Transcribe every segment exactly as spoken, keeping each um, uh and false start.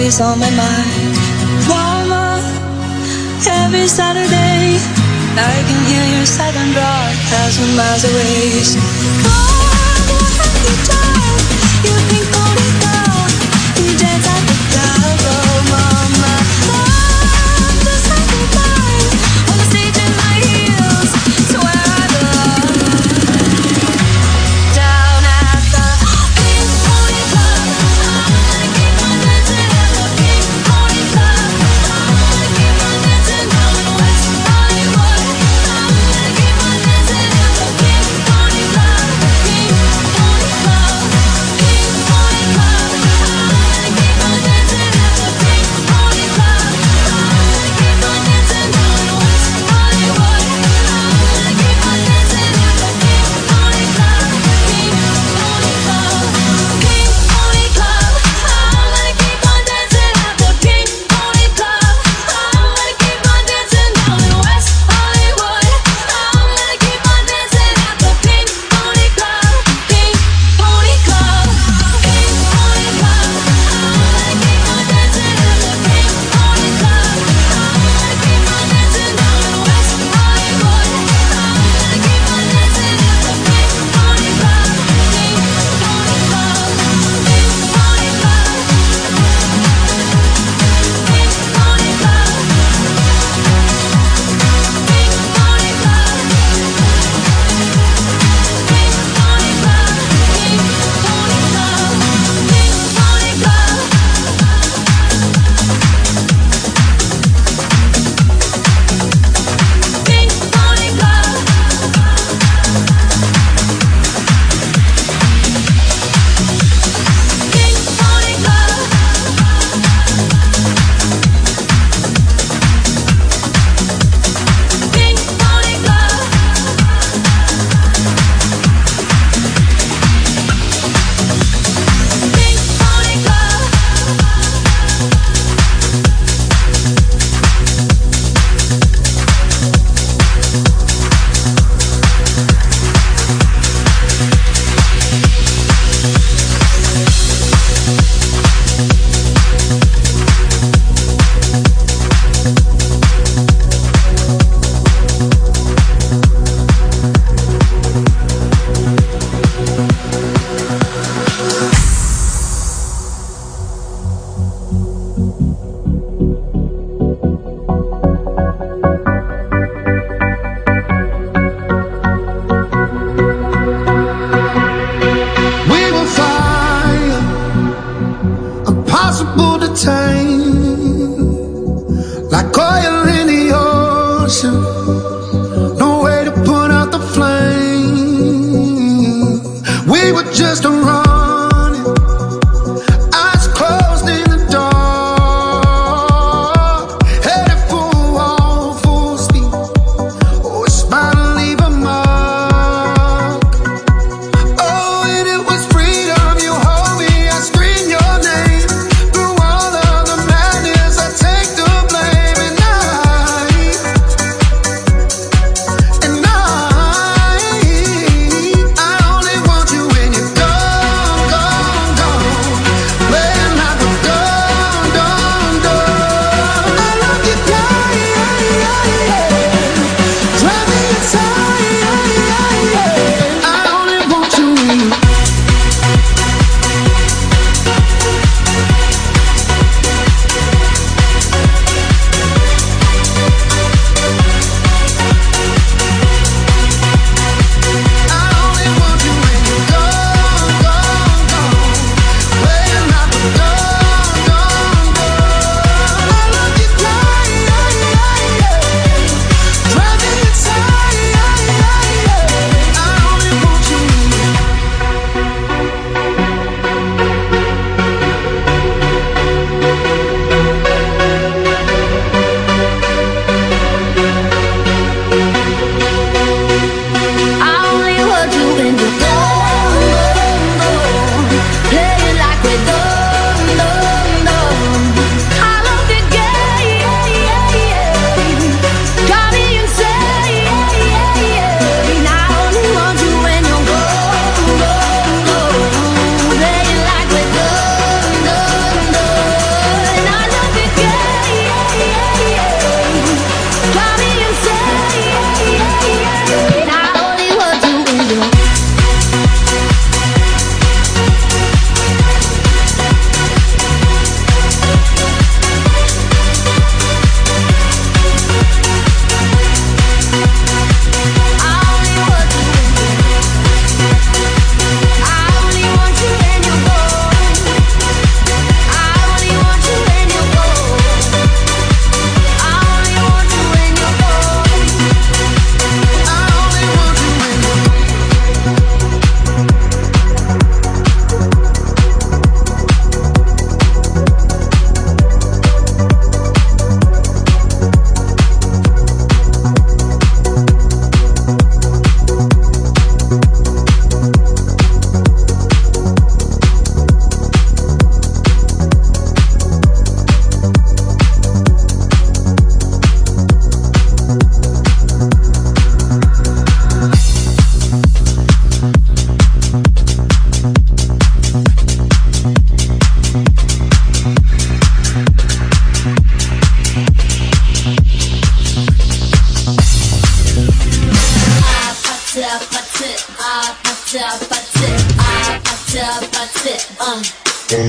always on my mind. Mama, every Saturday I can hear your silent rock a thousand miles away. So, oh, what have you done? You think only God, you dance at the club, oh mama. Love the second line on the stage in my heels. So where are the down at the Pink Pony Club? I'm gonna keep on dancing at the Pink Pony Club. I'm gonna keep on dancing down in West Hollywood. I'm gonna keep on dancing at the Pink Pony Club. Pink Pony Club. Pink Pony Club. I'm gonna keep on dancing at the Pink Pony Club. I'm gonna keep on dancing down in West Hollywood. I'm gonna keep on dancing at the Pink Pony Club. Pink Pony Club. Pink Pony Club. I'm gonna keep on dancing at the Pink Pony Club. I'm gonna keep on dancing down in West Hollywood. I'm gonna keep on dancing at the Pink Pony Club. Pink Pony Club. Pink Pony Club. I'm gonna keep on dancing at the Pink Pony Club. I'm gonna keep on dancing down in West Hollywood. I'm gonna keep on dancing at the Pink Pony Club. Pink Pony Club. Pink Pony Club. Pink Pony Club. Pink Pony Club. Pink Pony Club. Pink Pony Club. Pink Pony Club. Pink Pony Club. Pink Pony Club. Pink Pony Club. Pink Pony Club. We will fire, impossible to tame, like oil in the ocean. No way to put out the flame. We were just running, eyes closed in the dark, headed for a wall, full speed. Oh, it's bound to leave a mark. Oh, and it was freedom. You hold me, I scream your name. Through all of the madness, I take the blame. And I, and I, I only want you when you're done.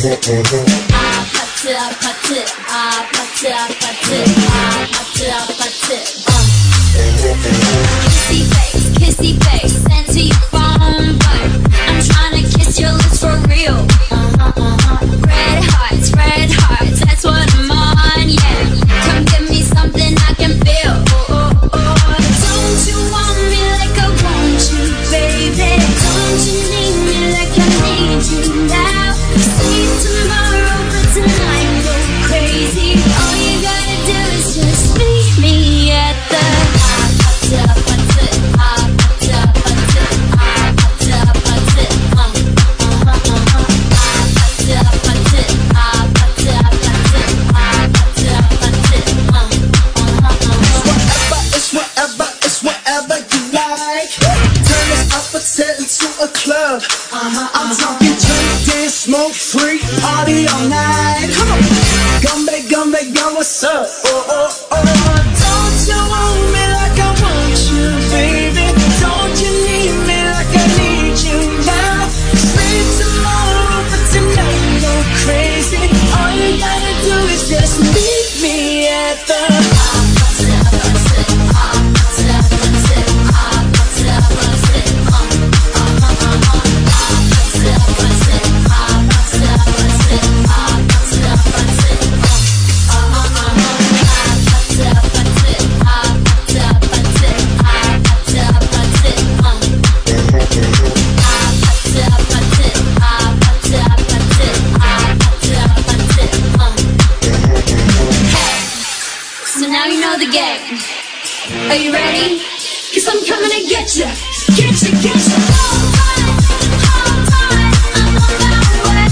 Kissy face, kissy face, send to your phone, but I'm trying to kiss your lips for real. Uh-huh, uh-huh. Red hearts, red hearts, that's what I'm on, yeah. Come give me something I can feel. Oh, oh, oh. Don't you want me like I want you, baby? Don't you need me like I need you now? Sleep tomorrow, but tonight go crazy. All you gotta do is just meet me at the Uh-huh, I'm talking drink, dance, smoke, free, party all night. Come on, gumbe, gumbe, gum, what's up? Oh, oh, oh. Don't you want me like I want you, baby? Don't you need me like I need you now? Sleep tomorrow, but tonight go crazy. All you gotta do is just meet me at the Are you ready? Cause I'm coming to get you, get you, get you. Hold tight, hold tight, I'm on my way.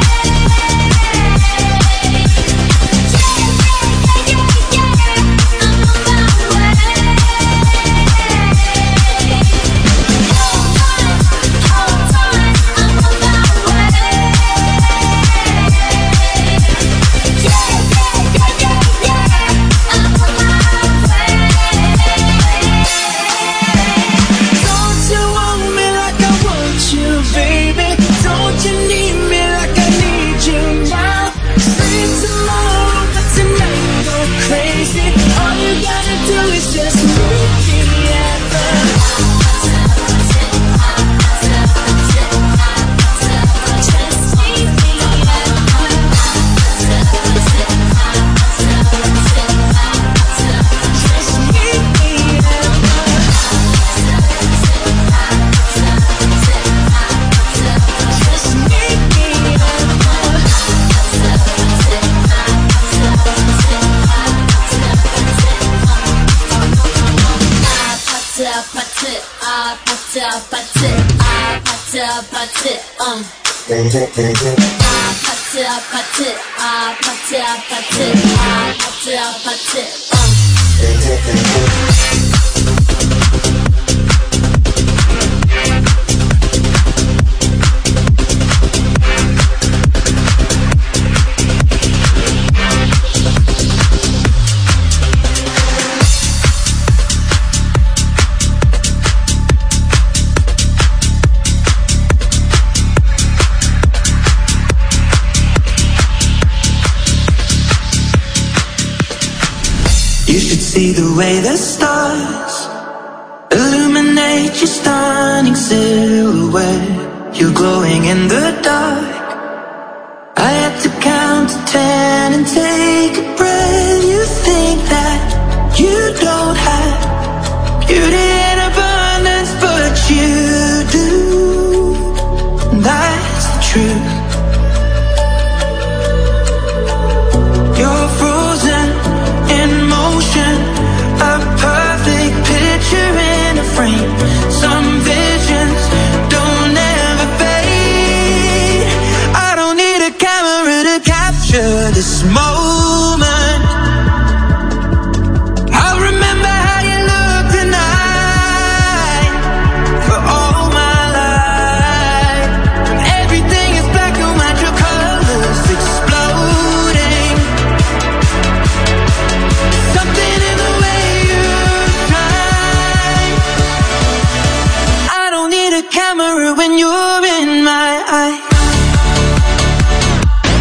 Yeah, yeah, yeah, yeah, yeah, I'm on my way. Hold tight, hold tight, I'm on my way. Yeah, yeah, yeah, yeah, yeah, I'm on my way. Um. I put it, I put it, I put it, I put it, I put it, I put it, um. See the way the stars illuminate your stunning silhouette. You're glowing in the dark. I had to count to ten and take a breath. You think that you don't have beauty in abundance, but you do. That's the truth. You're frozen in motion, a perfect picture in a frame. Some visions don't ever fade. I don't need a camera to capture this moment. I'll remember how you look tonight for all my life. Everything is black and white, your colors exploding. Something in the way you shine. I don't need a camera when you're in my eye.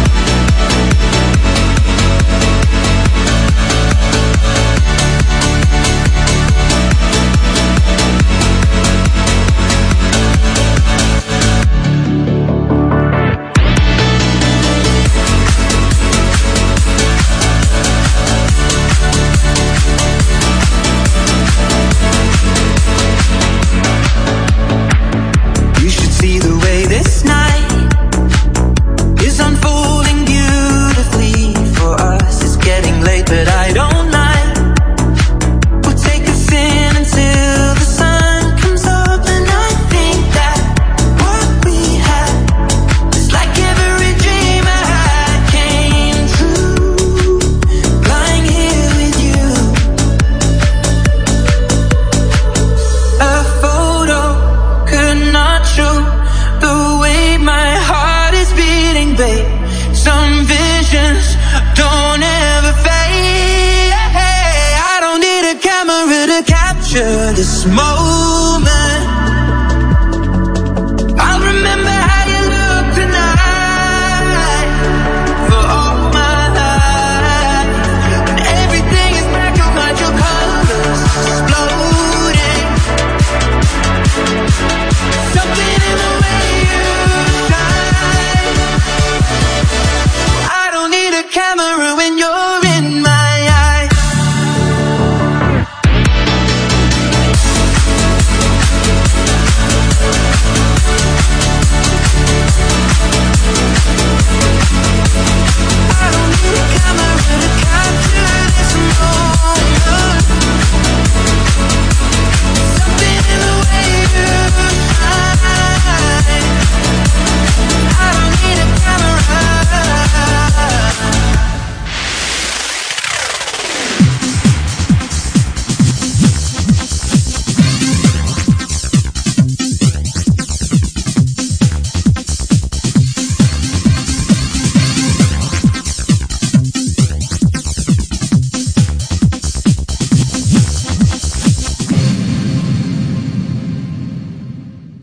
most